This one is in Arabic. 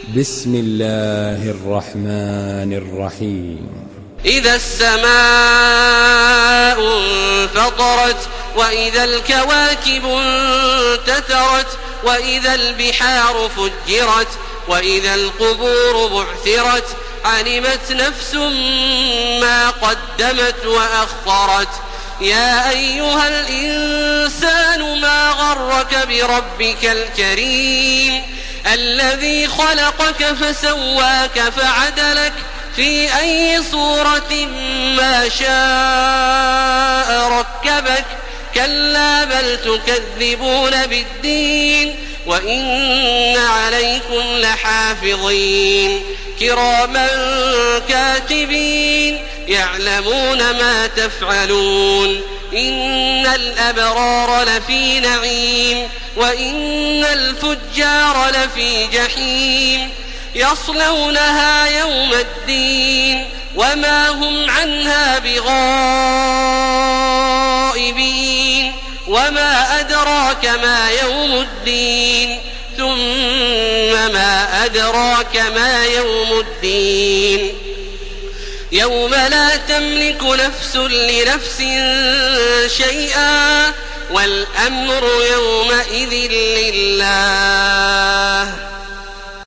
بسم الله الرحمن الرحيم. إذا السماء انفطرت وإذا الكواكب انتثرت وإذا البحار فجرت وإذا القبور بعثرت علمت نفس ما قدمت وأخرت. يا أيها الإنسان ما غرك بربك الكريم الذي خلقك فسواك فعدلك في أي صورة ما شاء ركبك. كلا بل تكذبون بالدين وإن عليكم لحافظين كراما كاتبين يعلمون ما تفعلون. إن الأبرار لفي نعيم وإن الفجار لفي جحيم يصلونها يوم الدين وما هم عنها بغائبين. وما أدراك ما يوم الدين ثم ما أدراك ما يوم الدين يوم لا تملك نفس لنفس شيئا والأمر يومئذ لله.